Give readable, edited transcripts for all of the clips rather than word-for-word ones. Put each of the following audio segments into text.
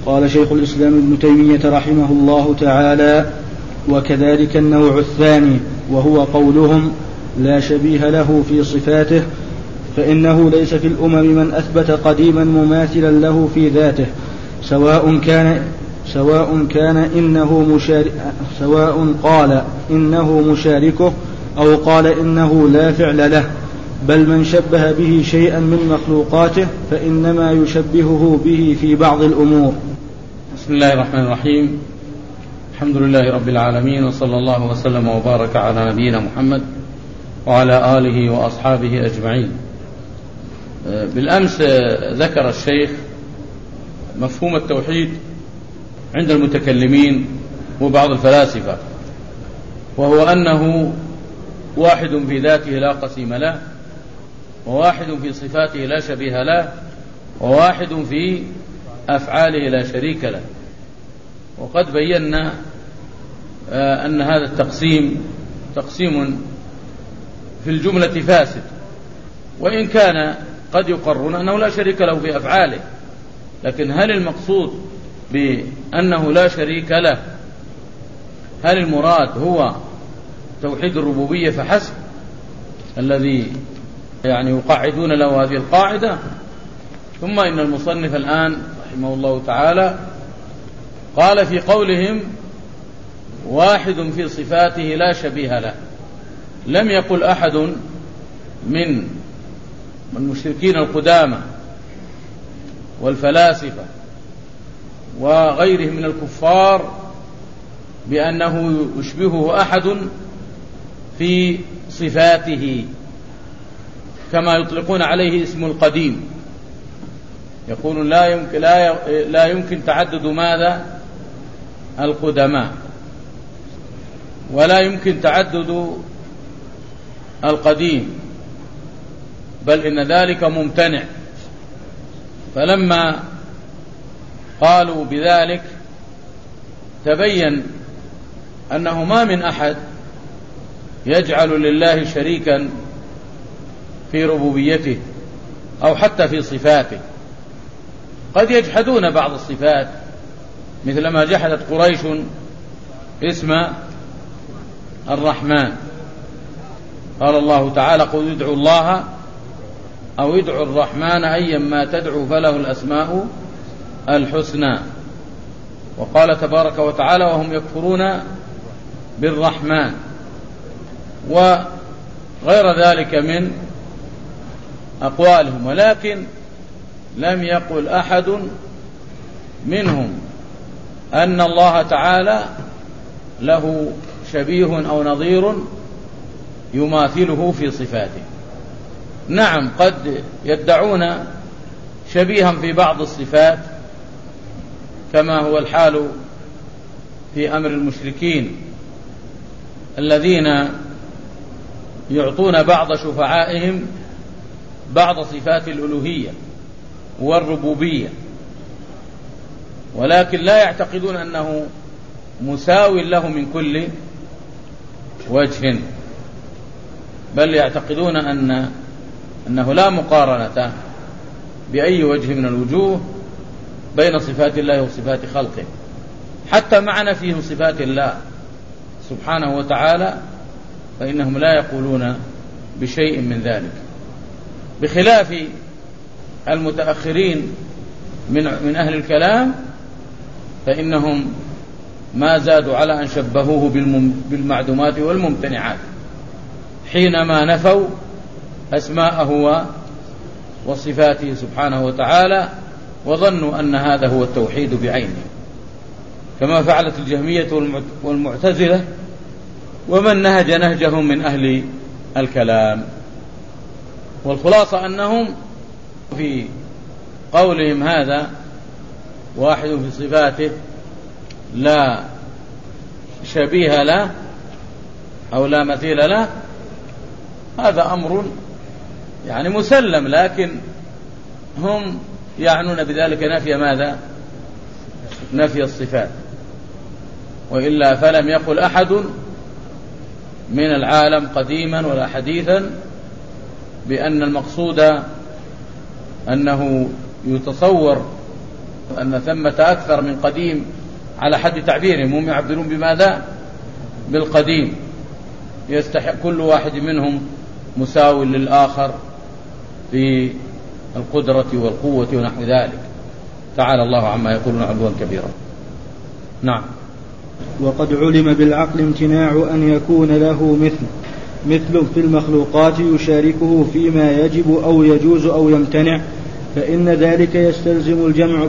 قال شيخ الإسلام ابن تيمية رحمه الله تعالى: وكذلك النوع الثاني وهو قولهم لا شبيه له في صفاته، فإنه ليس في الأمم من أثبت قديما مماثلا له في ذاته، سواء قال إنه مشاركه أو قال إنه لا فعل له، بل من شبه به شيئا من مخلوقاته فإنما يشبهه به في بعض الأمور. بسم الله الرحمن الرحيم. الحمد لله رب العالمين، وصلى الله وسلم وبارك على نبينا محمد وعلى آله وأصحابه أجمعين. بالأمس ذكر الشيخ مفهوم التوحيد عند المتكلمين وبعض الفلاسفة، وهو أنه واحد في ذاته لا قسيم له، وواحد في صفاته لا شبيه له، وواحد في أفعاله لا شريك له. وقد بينا أن هذا التقسيم تقسيم في الجملة فاسد، وإن كان قد يقرون أنه لا شريك له في أفعاله، لكن هل المقصود بأنه لا شريك له، هل المراد هو توحيد الربوبية فحسب الذي يقعدون له هذه القاعدة؟ ثم إن المصنف الآن رحمه الله تعالى قال في قولهم واحد في صفاته لا شبيه له، لم يقل أحد من المشركين القدامى والفلاسفة وغيرهم من الكفار بأنه يشبهه أحد في صفاته، كما يطلقون عليه اسم القديم، يقولون لا يمكن تعدد ماذا؟ القدماء، ولا يمكن تعدد القديم، بل إن ذلك ممتنع. فلما قالوا بذلك تبين أنه ما من أحد يجعل لله شريكا في ربوبيته أو حتى في صفاته. قد يجحدون بعض الصفات، مثل ما جحدت قريش اسم الرحمن. قال الله تعالى: قل ادعوا الله أو ادعوا الرحمن أيا ما تدعوا فله الأسماء الحسنى. وقال تبارك وتعالى: وهم يكفرون بالرحمن، وغير ذلك من أقوالهم. ولكن لم يقل أحد منهم أن الله تعالى له شبيه أو نظير يماثله في صفاته. نعم، قد يدعون شبيها في بعض الصفات، كما هو الحال في أمر المشركين الذين يعطون بعض شفعائهم بعض صفات الألوهية والربوبية، ولكن لا يعتقدون أنه مساو له من كل وجه، بل يعتقدون أنه لا مقارنة بأي وجه من الوجوه بين صفات الله وصفات خلقه، حتى مع نفيهم صفات الله سبحانه وتعالى فإنهم لا يقولون بشيء من ذلك، بخلاف المتأخرين من أهل الكلام، فإنهم ما زادوا على أن شبهوه بالمعدومات والممتنعات حينما نفوا أسماءه وصفاته سبحانه وتعالى، وظنوا أن هذا هو التوحيد بعينه، كما فعلت الجهمية والمعتزلة ومن نهج نهجهم من أهل الكلام. والخلاصة أنهم في قولهم هذا واحد في صفاته لا شبيه له أو لا مثيل له، هذا أمر مسلم، لكن هم يعنون بذلك نفي ماذا؟ نفي الصفات. وإلا فلم يقل أحد من العالم قديما ولا حديثا بأن المقصود أنه يتصور أن ثمة أكثر من قديم على حد تعبيرهم، هم يعبرون بماذا؟ بالقديم، يستحق كل واحد منهم مساو للآخر في القدرة والقوة ونحو ذلك. تعالى الله عما يقولون علوا كبيرا. نعم. وقد علم بالعقل امتناع أن يكون له مثل في المخلوقات يشاركه فيما يجب أو يجوز أو يمتنع، فإن ذلك يستلزم الجمع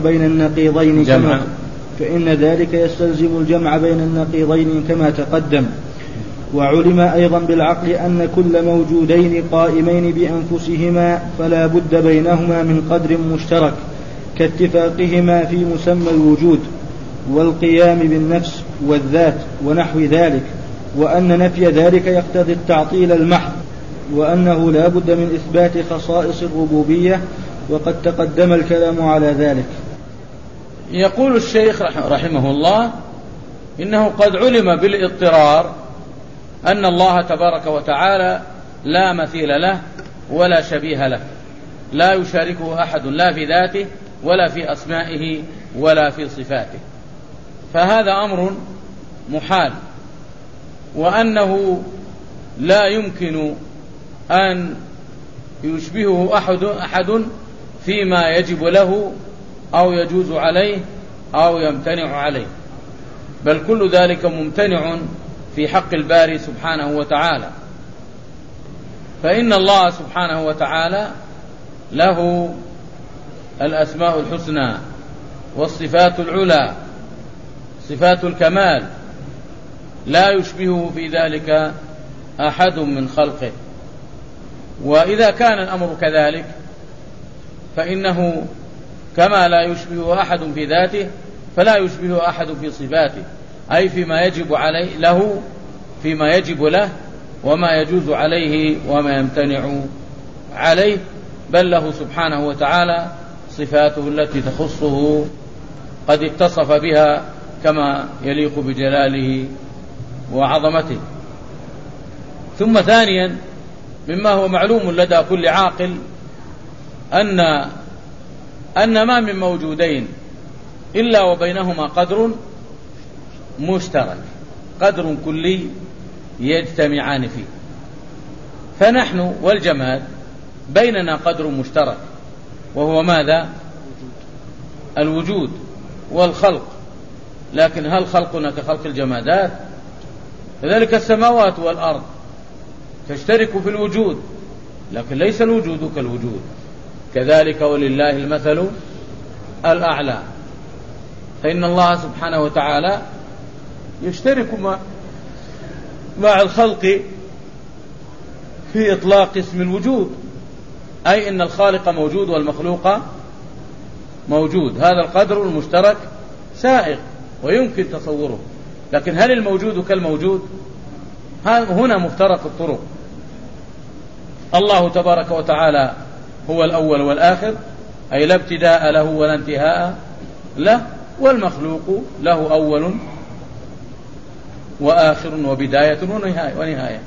بين النقيضين كما تقدم. وعلم أيضا بالعقل أن كل موجودين قائمين بأنفسهما فلا بد بينهما من قدر مشترك كاتفاقهما في مسمى الوجود والقيام بالنفس والذات ونحو ذلك، وأن نفي ذلك يقتضي التعطيل المحض، وأنه لا بد من إثبات خصائص الربوبية، وقد تقدم الكلام على ذلك. يقول الشيخ رحمه الله إنه قد علم بالاضطرار أن الله تبارك وتعالى لا مثيل له ولا شبيه له، لا يشاركه أحد لا في ذاته ولا في أسمائه ولا في صفاته، فهذا أمر محال، وأنه لا يمكن أن يشبهه أحد فيما يجب له أو يجوز عليه أو يمتنع عليه، بل كل ذلك ممتنع في حق الباري سبحانه وتعالى. فإن الله سبحانه وتعالى له الأسماء الحسنى والصفات العلى، صفات الكمال، لا يشبهه في ذلك أحد من خلقه. وإذا كان الأمر كذلك فإنه كما لا يشبه أحد في ذاته فلا يشبه أحد في صفاته، أي فيما يجب عليه له، فيما يجب له وما يجوز عليه وما يمتنع عليه، بل له سبحانه وتعالى صفاته التي تخصه قد اتصف بها كما يليق بجلاله وعظمته. ثم ثانيا مما هو معلوم لدى كل عاقل أن ما من موجودين إلا وبينهما قدر مشترك، قدر كلي يجتمعان فيه. فنحن والجماد بيننا قدر مشترك، وهو ماذا؟ الوجود والخلق. لكن هل خلقنا كخلق الجمادات؟ كذلك السماوات والأرض تشترك في الوجود، لكن ليس الوجود كالوجود. كذلك ولله المثل الأعلى، فإن الله سبحانه وتعالى يشترك مع الخلق في إطلاق اسم الوجود، أي إن الخالق موجود والمخلوق موجود، هذا القدر المشترك سائغ ويمكن تصوره. لكن هل الموجود كالموجود؟ هنا مفترق الطرق. الله تبارك وتعالى هو الأول والآخر، أي لا ابتداء له ولا انتهاء له، والمخلوق له أول وآخر وبداية ونهاية.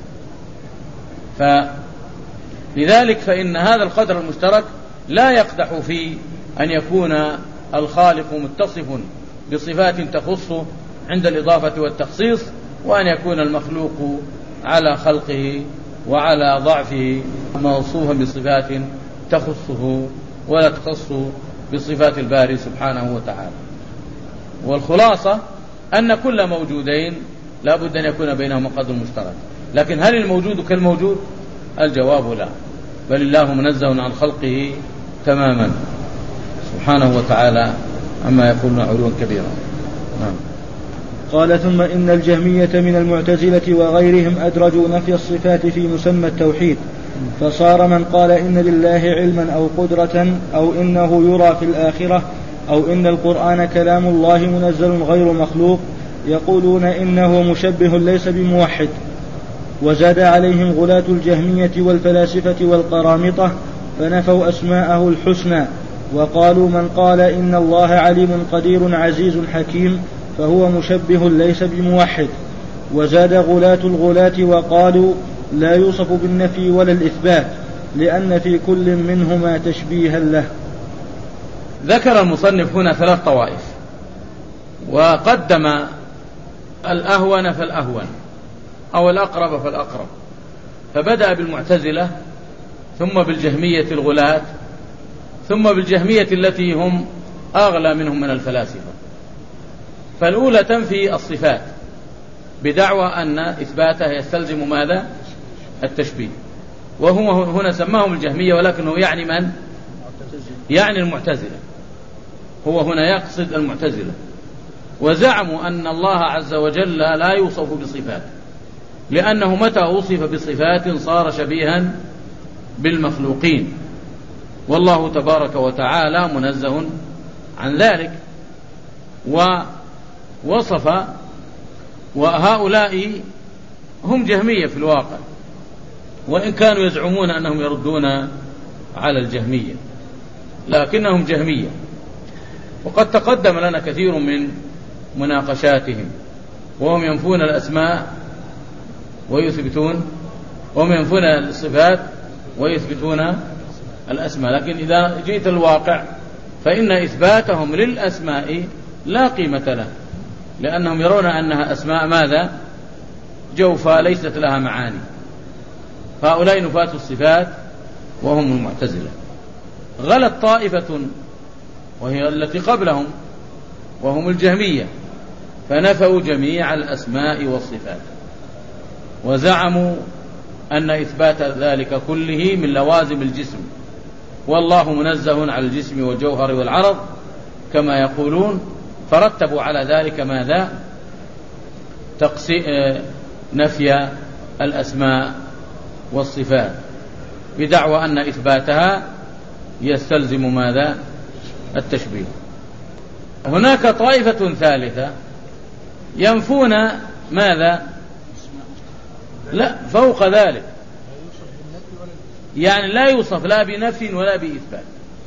فلذلك فإن هذا القدر المشترك لا يقدح في أن يكون الخالق متصف بصفات تخصه عند الإضافة والتخصيص، وأن يكون المخلوق على خلقه وعلى ضعفه موصوفا بصفات تخصه ولا تخص بصفات الباري سبحانه وتعالى. والخلاصة أن كل موجودين لا بد أن يكون بينهما قدر مشترك. لكن هل الموجود كالموجود؟ الجواب لا، بل الله منزه عن خلقه تماما سبحانه وتعالى عما يقولون علوا كبيرا. نعم. قال ثم إن الجهمية من المعتزلة وغيرهم أدرجوا نفي الصفات في مسمى التوحيد، فصار من قال إن لله علما أو قدرة أو إنه يرى في الآخرة أو إن القرآن كلام الله منزل غير مخلوق يقولون إنه مشبه ليس بموحد. وزاد عليهم غلاة الجهمية والفلاسفة والقرامطة فنفوا أسماءه الحسنى، وقالوا من قال إن الله عليم قدير عزيز حكيم فهو مشبه ليس بموحد. وزاد غلاة الغلاة وقالوا لا يوصف بالنفي ولا الإثبات، لأن في كل منهما تشبيها له. ذكر المصنف هنا 3 طوائف، وقدم الأهون فالأهون أو الأقرب فالأقرب، فبدأ بالمعتزلة ثم بالجهمية الغلاة ثم بالجهمية التي هم أغلى منهم من الفلاسفة. فالأولى تنفي الصفات بدعوى أن إثباتها يستلزم ماذا؟ التشبيه، وهم هنا سماهم الجهمية، ولكنه يعني من؟ يعني المعتزلة، هو هنا يقصد المعتزلة. وزعموا أن الله عز وجل لا يوصف بصفات، لأنه متى وصف بصفات صار شبيها بالمخلوقين، والله تبارك وتعالى منزه عن ذلك. ووصف، وهؤلاء هم جهمية في الواقع، وإن كانوا يزعمون أنهم يردون على الجهمية، لكنهم جهمية. وقد تقدم لنا كثير من مناقشاتهم، وهم ينفون الأسماء ويثبتون، وهم ينفون الصفات ويثبتون الأسماء. لكن إذا جئت الواقع فإن إثباتهم للأسماء لا قيمة له، لأنهم يرون أنها أسماء ماذا؟ جوفى ليست لها معاني. هؤلاء نفاة الصفات وهم المعتزلة. غلت طائفة وهي التي قبلهم وهم الجهمية، فنفوا جميع الأسماء والصفات، وزعموا أن إثبات ذلك كله من لوازم الجسم، والله منزه عن الجسم والجوهر والعرض كما يقولون. فرتبوا على ذلك ماذا؟ نفي الأسماء والصفات بدعوى أن إثباتها يستلزم ماذا؟ التشبيه. هناك طائفة ثالثة ينفون ماذا؟ لا، فوق ذلك، يعني لا يوصف لا بنفي ولا بإثبات.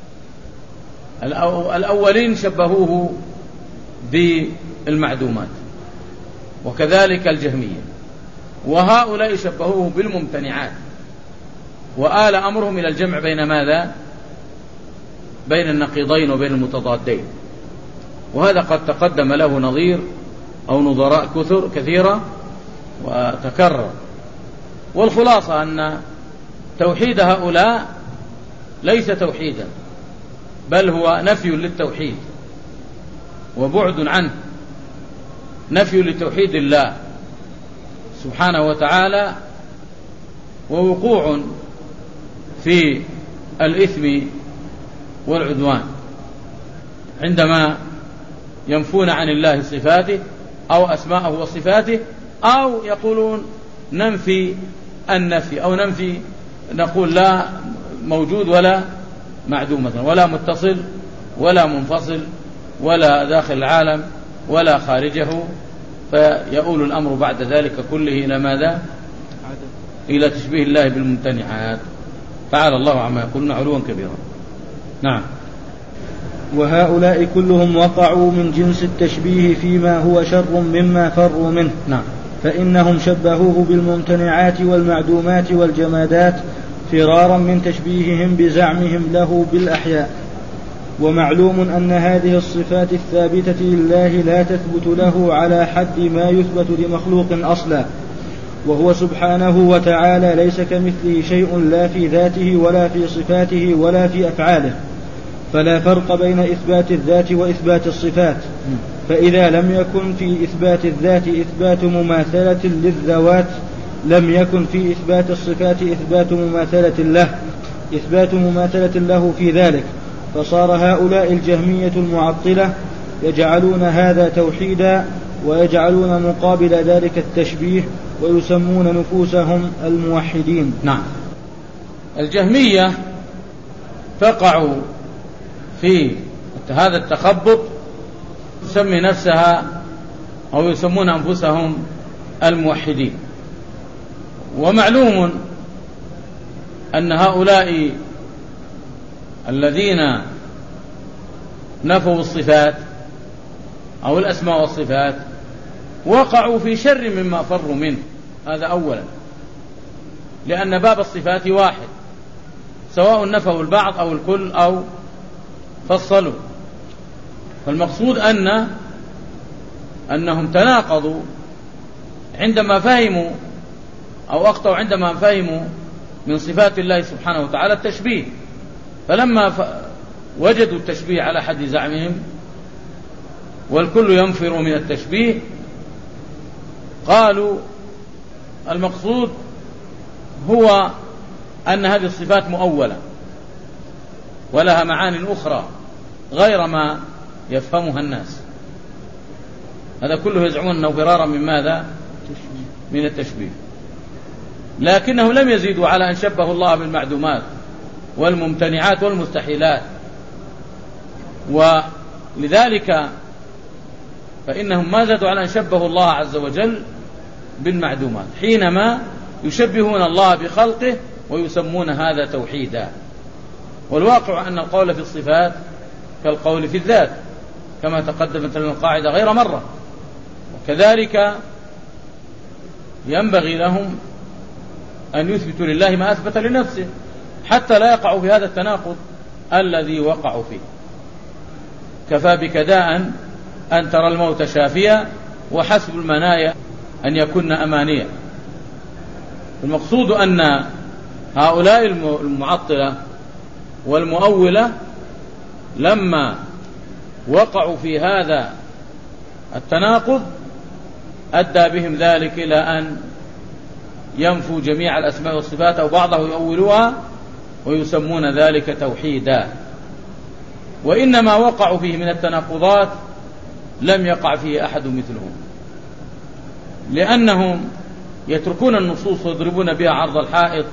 الأولين شبهوه بالمعدومات، وكذلك الجهمية، وهؤلاء شبهوه بالممتنعات، وآل أمرهم إلى الجمع بين ماذا؟ بين النقيضين وبين المتضادين، وهذا قد تقدم له نظير أو نظراء كثيرة وتكرر. والخلاصة أن توحيد هؤلاء ليس توحيدا، بل هو نفي للتوحيد وبعد عنه، نفي لتوحيد الله سبحانه وتعالى، ووقوع في الإثم والعدوان عندما ينفون عن الله صفاته أو أسماءه وصفاته، أو يقولون ننفي النفي، أو ننفي نقول لا موجود ولا معدوم مثلا، ولا متصل ولا منفصل ولا داخل العالم ولا خارجه، فيؤول الأمر بعد ذلك كله إلى ماذا؟ إلى تشبيه الله بالممتنعات. تعالى الله عما يقولون علوا كبيرا. نعم. وهؤلاء كلهم وقعوا من جنس التشبيه فيما هو شر مما فروا منه. نعم. فإنهم شبهوه بالممتنعات والمعدومات والجمادات فرارا من تشبيههم بزعمهم له بالأحياء. ومعلوم أن هذه الصفات الثابتة لله لا تثبت له على حد ما يثبت لمخلوق أصلا، وهو سبحانه وتعالى ليس كمثله شيء لا في ذاته ولا في صفاته ولا في أفعاله، فلا فرق بين إثبات الذات وإثبات الصفات. فإذا لم يكن في إثبات الذات إثبات مماثلة للذوات، لم يكن في إثبات الصفات إثبات مماثلة له في ذلك، فصار هؤلاء الجهمية المعطلة يجعلون هذا توحيدا ويجعلون مقابل ذلك التشبيه، ويسمون نفوسهم الموحدين. نعم. الجهمية تقع في هذا التخبط، تسمي نفسها أو يسمون أنفسهم الموحدين. ومعلوم أن هؤلاء الذين نفوا الصفات أو الأسماء والصفات وقعوا في شر مما فروا منه. هذا أولا، لأن باب الصفات واحد، سواء نفوا البعض أو الكل أو فصلوا. فالمقصود أنهم تناقضوا عندما فهموا أو أخطأوا عندما فهموا من صفات الله سبحانه وتعالى التشبيه. فلما وجدوا التشبيه على حد زعمهم والكل ينفر من التشبيه قالوا المقصود هو أن هذه الصفات مؤولة ولها معان أخرى غير ما يفهمها الناس. هذا كله يزعمون أنه فرارا من ماذا؟ من التشبيه. لكنه لم يزيدوا على أن شبهوا الله بالمعدومات والممتنعات والمستحيلات. ولذلك فإنهم ما زادوا على أن شبهوا الله عز وجل بالمعدومات حينما يشبهون الله بخلقه ويسمون هذا توحيدا. والواقع أن القول في الصفات كالقول في الذات كما تقدمت لنا القاعدة غير مرة. وكذلك ينبغي لهم أن يثبتوا لله ما أثبت لنفسه حتى لا يقعوا في هذا التناقض الذي وقعوا فيه. كفى بك داء أن ترى الموت شافيا وحسب المنايا أن يكن أمانيا. المقصود أن هؤلاء المعطلة والمؤولة لما وقعوا في هذا التناقض أدى بهم ذلك إلى أن ينفوا جميع الأسماء والصفات أو بعضها يؤولوها ويسمون ذلك توحيدا. وإنما وقعوا فيه من التناقضات لم يقع فيه أحد مثلهم، لأنهم يتركون النصوص ويضربون بها عرض الحائط.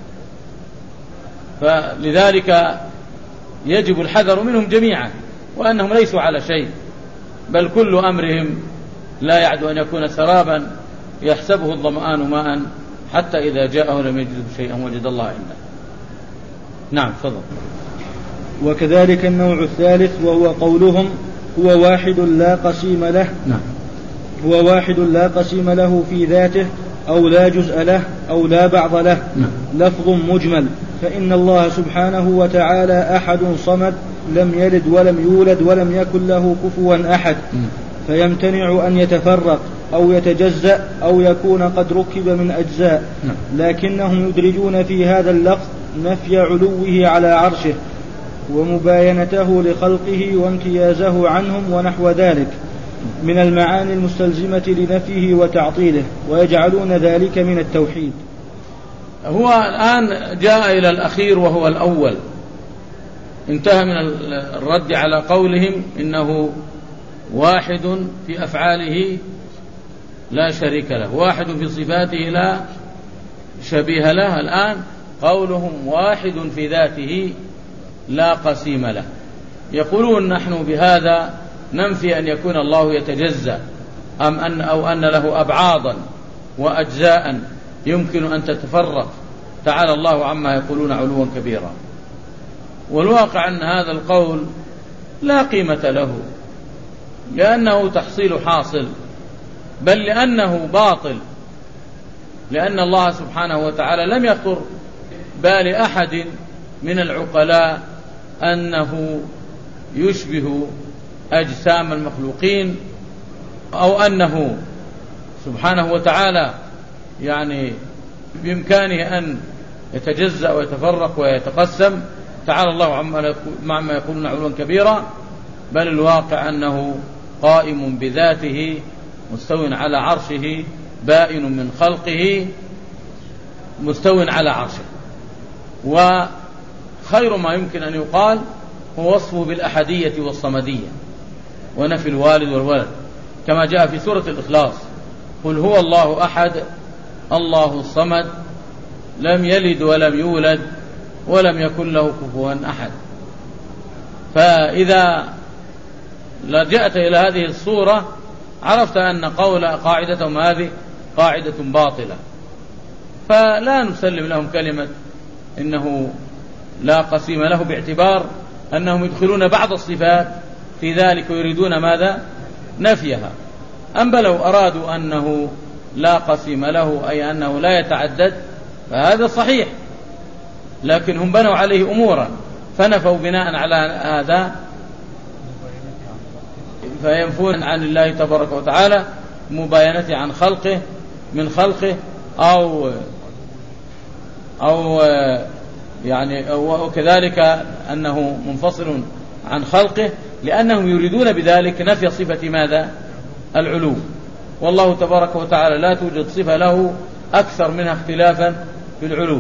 فلذلك يجب الحذر منهم جميعا، وأنهم ليسوا على شيء، بل كل أمرهم لا يعد أن يكون سرابا يحسبه الظمآن ماء حتى إذا جاءه لم يجد شيئا وجد الله عنده. نعم تفضل. وكذلك النوع الثالث وهو قولهم هو واحد لا قسيم له. نعم. هو واحد لا قسيم له في ذاته أو لا جزء له أو لا بعض له. نعم. لفظ مجمل. فإن الله سبحانه وتعالى أحد صمد لم يلد ولم يولد ولم يكن له كفوا أحد. فيمتنع أن يتفرق أو يتجزأ أو يكون قد ركب من أجزاء. لكنهم يدرجون في هذا اللفظ نفي علوه على عرشه ومباينته لخلقه وامتيازه عنهم ونحو ذلك من المعاني المستلزمة لنفيه وتعطيله، ويجعلون ذلك من التوحيد. هو الآن جاء إلى الأخير وهو الأول، انتهى من الرد على قولهم إنه واحد في أفعاله لا شريك له، واحد في صفاته لا شبيه له. الآن قولهم واحد في ذاته لا قسيم له. يقولون نحن بهذا ننفي أن يكون الله يتجزأ أو أن له أبعاضا وأجزاء يمكن أن تتفرق، تعالى الله عما يقولون علوا كبيرا. والواقع أن هذا القول لا قيمة له، لأنه تحصيل حاصل، بل لأنه باطل، لأن الله سبحانه وتعالى لم يخطر بال أحد من العقلاء أنه يشبه أجسام المخلوقين، أو أنه سبحانه وتعالى يعني بإمكانه أن يتجزأ ويتفرق ويتقسم، تعالى الله عما يقولون علوا كبيرا. بل الواقع أنه قائم بذاته مستو على عرشه بائن من خلقه مستو على عرشه. وخير ما يمكن أن يقال هو وصفه بالأحدية والصمدية ونفي الوالد والولد، كما جاء في سورة الإخلاص: قل هو الله أحد الله الصمد لم يلد ولم يولد ولم يكن له كفوا أحد. فإذا لجأت إلى هذه الصورة عرفت أن قاعدتهم هذه قاعدة باطلة، فلا نسلم لهم كلمة إنه لا قسيم له، باعتبار أنهم يدخلون بعض الصفات في ذلك ويريدون ماذا؟ نفيها. أما لو أرادوا أنه لا قسيم له أي أنه لا يتعدد فهذا صحيح، لكن هم بنوا عليه أمورا فنفوا بناء على هذا فينفون عن الله تبارك وتعالى مباينته عن خلقه من خلقه أو يعني وكذلك أنه منفصل عن خلقه، لأنهم يريدون بذلك نفي صفة ماذا؟ العلو. والله تبارك وتعالى لا توجد صفة له أكثر منها اختلافا في العلو،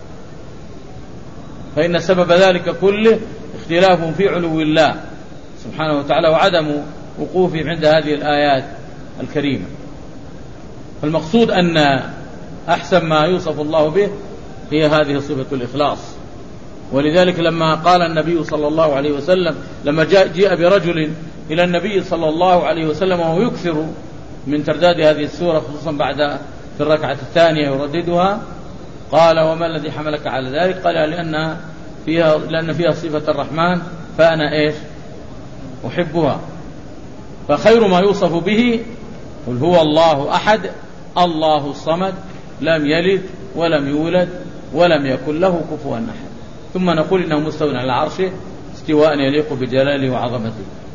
فإن سبب ذلك كله اختلاف في علو الله سبحانه وتعالى وعدم وقوفه عند هذه الآيات الكريمة. فالمقصود أن أحسن ما يوصف الله به هي هذه صفة الإخلاص. ولذلك لما قال النبي صلى الله عليه وسلم، لما جاء برجل إلى النبي صلى الله عليه وسلم وهو يكثر من ترداد هذه السورة خصوصا بعد في الركعة الثانية يرددها، قال: وما الذي حملك على ذلك؟ قال: لأن فيها صفة الرحمن فأنا أحبها. فخير ما يوصف به قل هو الله أحد الله الصمد لم يلد ولم يولد ولم يكن له كفوا أحد. ثم نقول إنه مستوى على عرشه استواء يليق بجلاله وعظمته.